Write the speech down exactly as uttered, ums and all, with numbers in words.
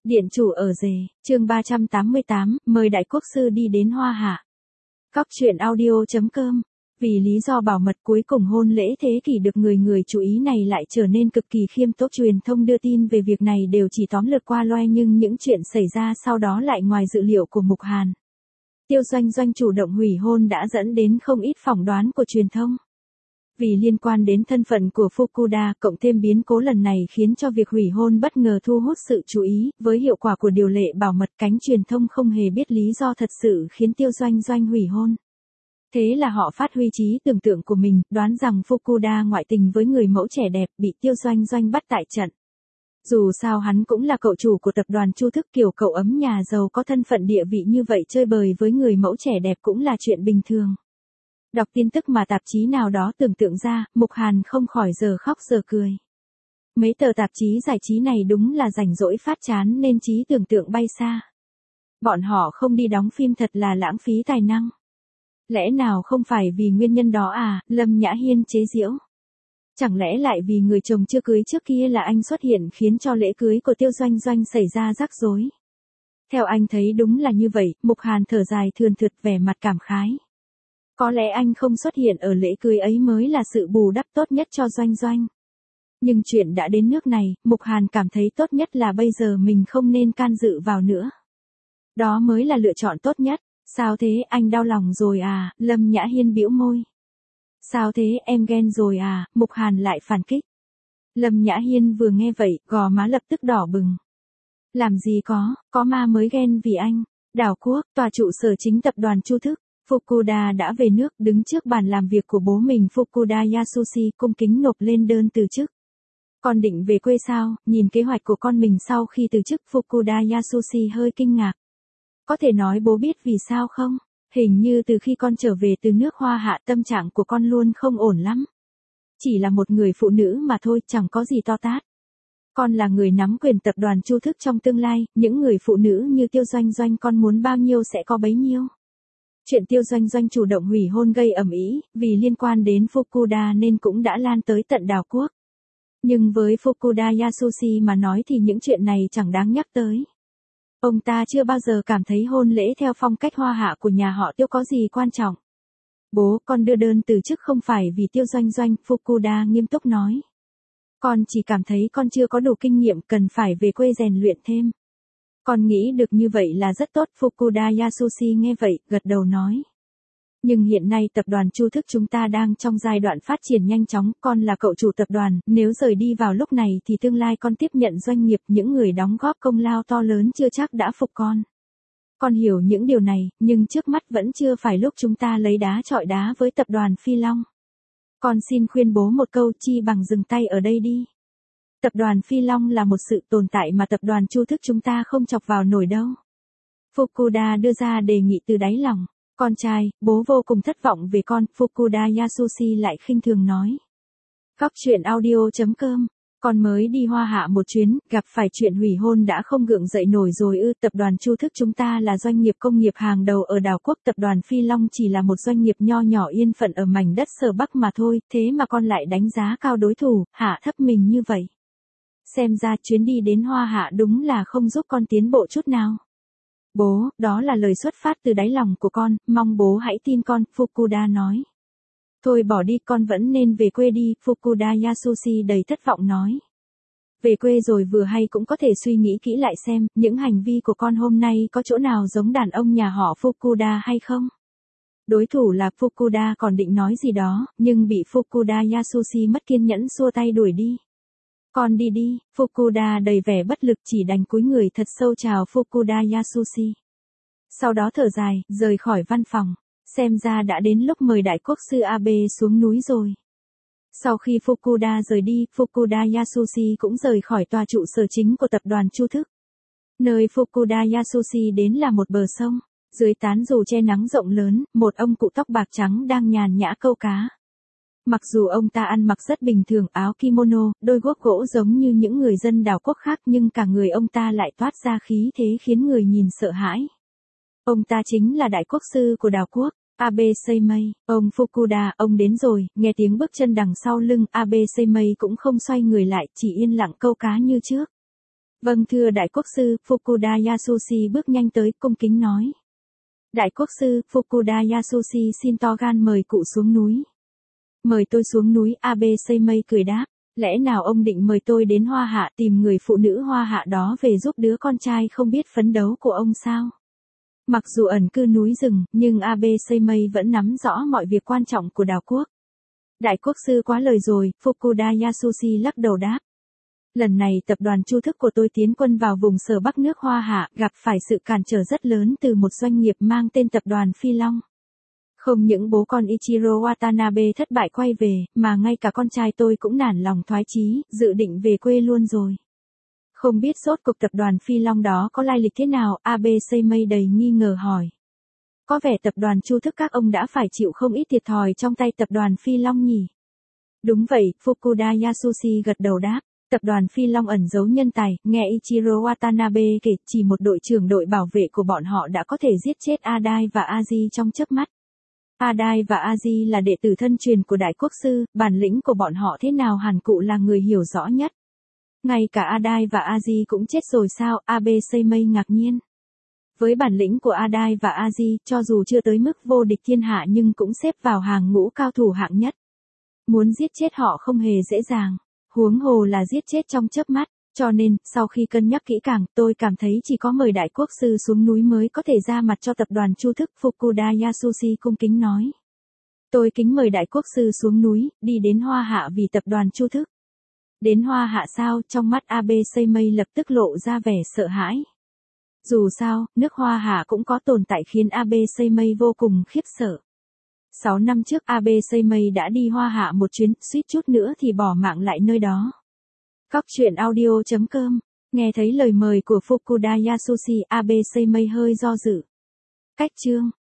Điện chủ ở rể, chương ba trăm tám mươi tám, mời đại quốc sư đi đến Hoa Hạ. Cóc truyện audio.com. Vì lý do bảo mật cuối cùng hôn lễ thế kỷ được người người chú ý này lại trở nên cực kỳ khiêm tốn. Truyền thông đưa tin về việc này đều chỉ tóm lược qua loa nhưng những chuyện xảy ra sau đó lại ngoài dự liệu của Mục Hàn. Tiêu Doanh Doanh chủ động hủy hôn đã dẫn đến không ít phỏng đoán của truyền thông. Vì liên quan đến thân phận của Fukuda, cộng thêm biến cố lần này khiến cho việc hủy hôn bất ngờ thu hút sự chú ý, với hiệu quả của điều lệ bảo mật cánh truyền thông không hề biết lý do thật sự khiến Tiêu Doanh Doanh hủy hôn. Thế là họ phát huy trí tưởng tượng của mình, đoán rằng Fukuda ngoại tình với người mẫu trẻ đẹp, bị Tiêu Doanh Doanh bắt tại trận. Dù sao hắn cũng là cậu chủ của tập đoàn Chu Thức, kiểu cậu ấm nhà giàu có thân phận địa vị như vậy chơi bời với người mẫu trẻ đẹp cũng là chuyện bình thường. Đọc tin tức mà tạp chí nào đó tưởng tượng ra, Mục Hàn không khỏi giờ khóc giờ cười. Mấy tờ tạp chí giải trí này đúng là rảnh rỗi phát chán nên trí tưởng tượng bay xa. Bọn họ không đi đóng phim thật là lãng phí tài năng. Lẽ nào không phải vì nguyên nhân đó à, Lâm Nhã Hiên chế giễu. Chẳng lẽ lại vì người chồng chưa cưới trước kia là anh xuất hiện khiến cho lễ cưới của Tiêu Doanh Doanh xảy ra rắc rối. Theo anh thấy đúng là như vậy, Mục Hàn thở dài thườn thượt vẻ mặt cảm khái. Có lẽ anh không xuất hiện ở lễ cưới ấy mới là sự bù đắp tốt nhất cho Doanh Doanh. Nhưng chuyện đã đến nước này, Mục Hàn cảm thấy tốt nhất là bây giờ mình không nên can dự vào nữa. Đó mới là lựa chọn tốt nhất. Sao thế, anh đau lòng rồi à, Lâm Nhã Hiên bĩu môi. Sao thế, em ghen rồi à, Mục Hàn lại phản kích. Lâm Nhã Hiên vừa nghe vậy, gò má lập tức đỏ bừng. Làm gì có, có ma mới ghen vì anh. Đảo Quốc, tòa trụ sở chính tập đoàn Chu Thức. Fukuda đã về nước, đứng trước bàn làm việc của bố mình Fukuda Yasushi cung kính nộp lên đơn từ chức. Con định về quê sao, nhìn kế hoạch của con mình sau khi từ chức, Fukuda Yasushi hơi kinh ngạc. Có thể nói bố biết vì sao không? Hình như từ khi con trở về từ nước Hoa Hạ tâm trạng của con luôn không ổn lắm. Chỉ là một người phụ nữ mà thôi, chẳng có gì to tát. Con là người nắm quyền tập đoàn Chu Thức trong tương lai, những người phụ nữ như Tiêu Doanh Doanh con muốn bao nhiêu sẽ có bấy nhiêu. Chuyện Tiêu Doanh Doanh chủ động hủy hôn gây ầm ĩ, vì liên quan đến Fukuda nên cũng đã lan tới tận Đảo Quốc. Nhưng với Fukuda Yasushi mà nói thì những chuyện này chẳng đáng nhắc tới. Ông ta chưa bao giờ cảm thấy hôn lễ theo phong cách Hoa Hạ của nhà họ Tiêu có gì quan trọng. Bố, con đưa đơn từ chức không phải vì Tiêu Doanh Doanh, Fukuda nghiêm túc nói. Con chỉ cảm thấy con chưa có đủ kinh nghiệm, cần phải về quê rèn luyện thêm. Con nghĩ được như vậy là rất tốt, Fukuda Yasushi nghe vậy, gật đầu nói. Nhưng hiện nay tập đoàn Chu Thức chúng ta đang trong giai đoạn phát triển nhanh chóng, con là cậu chủ tập đoàn, nếu rời đi vào lúc này thì tương lai con tiếp nhận doanh nghiệp, những người đóng góp công lao to lớn chưa chắc đã phục con. Con hiểu những điều này, nhưng trước mắt vẫn chưa phải lúc chúng ta lấy đá chọi đá với tập đoàn Phi Long. Con xin khuyên bố một câu, chi bằng dừng tay ở đây đi. Tập đoàn Phi Long là một sự tồn tại mà tập đoàn Chu Thức chúng ta không chọc vào nổi đâu. Fukuda đưa ra đề nghị từ đáy lòng. Con trai, bố vô cùng thất vọng về con, Fukuda Yasushi lại khinh thường nói. Cóc truyện audio.com. Con mới đi Hoa Hạ một chuyến, gặp phải chuyện hủy hôn đã không gượng dậy nổi rồi ư. Tập đoàn Chu Thức chúng ta là doanh nghiệp công nghiệp hàng đầu ở Đảo Quốc, tập đoàn Phi Long chỉ là một doanh nghiệp nho nhỏ yên phận ở mảnh đất Sở Bắc mà thôi, thế mà con lại đánh giá cao đối thủ, hạ thấp mình như vậy. Xem ra chuyến đi đến Hoa Hạ đúng là không giúp con tiến bộ chút nào. Bố, đó là lời xuất phát từ đáy lòng của con, mong bố hãy tin con, Fukuda nói. Thôi bỏ đi, con vẫn nên về quê đi, Fukuda Yasushi đầy thất vọng nói. Về quê rồi vừa hay cũng có thể suy nghĩ kỹ lại xem, những hành vi của con hôm nay có chỗ nào giống đàn ông nhà họ Fukuda hay không? Đối thủ là Fukuda còn định nói gì đó, nhưng bị Fukuda Yasushi mất kiên nhẫn xua tay đuổi đi. Con đi đi, Fukuda đầy vẻ bất lực chỉ đành cúi người thật sâu chào Fukuda Yasushi. Sau đó thở dài, rời khỏi văn phòng, xem ra đã đến lúc mời đại quốc sư Abe xuống núi rồi. Sau khi Fukuda rời đi, Fukuda Yasushi cũng rời khỏi tòa trụ sở chính của tập đoàn Chu Thức. Nơi Fukuda Yasushi đến là một bờ sông, dưới tán dù che nắng rộng lớn, một ông cụ tóc bạc trắng đang nhàn nhã câu cá. Mặc dù ông ta ăn mặc rất bình thường, áo kimono, đôi guốc gỗ giống như những người dân Đảo Quốc khác, nhưng cả người ông ta lại toát ra khí thế khiến người nhìn sợ hãi. Ông ta chính là đại quốc sư của Đảo Quốc, Abe Seimei. Ông Fukuda, ông đến rồi, nghe tiếng bước chân đằng sau lưng, Abe Seimei cũng không xoay người lại, chỉ yên lặng câu cá như trước. Vâng thưa đại quốc sư, Fukuda Yasushi bước nhanh tới, cung kính nói. Đại quốc sư, Fukuda Yasushi xin to gan mời cụ xuống núi. Mời tôi xuống núi, Abe Seimei cười đáp. Lẽ nào ông định mời tôi đến Hoa Hạ tìm người phụ nữ Hoa Hạ đó về giúp đứa con trai không biết phấn đấu của ông sao? Mặc dù ẩn cư núi rừng, nhưng Abe Seimei vẫn nắm rõ mọi việc quan trọng của đảo quốc. Đại quốc sư quá lời rồi, Fukuda Yasushi lắc đầu đáp. Lần này tập đoàn Chu Thức của tôi tiến quân vào vùng sở Bắc nước Hoa Hạ, gặp phải sự cản trở rất lớn từ một doanh nghiệp mang tên tập đoàn Phi Long. Không những bố con Ichiro Watanabe thất bại quay về, mà ngay cả con trai tôi cũng nản lòng thoái chí, dự định về quê luôn rồi. Không biết rốt cuộc tập đoàn Phi Long đó có lai lịch thế nào, Abe Seimei đầy nghi ngờ hỏi. Có vẻ tập đoàn Chu Thức các ông đã phải chịu không ít thiệt thòi trong tay tập đoàn Phi Long nhỉ? Đúng vậy, Fukuda Yasushi gật đầu đáp. Tập đoàn Phi Long ẩn giấu nhân tài, nghe Ichiro Watanabe kể, chỉ một đội trưởng đội bảo vệ của bọn họ đã có thể giết chết Adai và Aji trong chớp mắt. Adai và Aji là đệ tử thân truyền của đại quốc sư, bản lĩnh của bọn họ thế nào hẳn cụ là người hiểu rõ nhất. Ngay cả Adai và Aji cũng chết rồi sao, Abe Seimei ngạc nhiên. Với bản lĩnh của Adai và Aji, cho dù chưa tới mức vô địch thiên hạ nhưng cũng xếp vào hàng ngũ cao thủ hạng nhất. Muốn giết chết họ không hề dễ dàng. Huống hồ là giết chết trong chớp mắt, cho nên, sau khi cân nhắc kỹ càng, tôi cảm thấy chỉ có mời đại quốc sư xuống núi mới có thể ra mặt cho tập đoàn Chu Thức, Fukuda Yasushi cung kính nói. Tôi kính mời đại quốc sư xuống núi, đi đến Hoa Hạ vì tập đoàn Chu Thức. Đến Hoa Hạ sao, trong mắt Abe Seimei lập tức lộ ra vẻ sợ hãi. Dù sao, nước Hoa Hạ cũng có tồn tại khiến Abe Seimei vô cùng khiếp sợ. Sáu năm trước Abe Seimei đã đi Hoa Hạ một chuyến, suýt chút nữa thì bỏ mạng lại nơi đó. Cóc truyện audio chấm com, nghe thấy lời mời của Fukuda Yasushi, Abe Seimei hơi do dự. Cách chương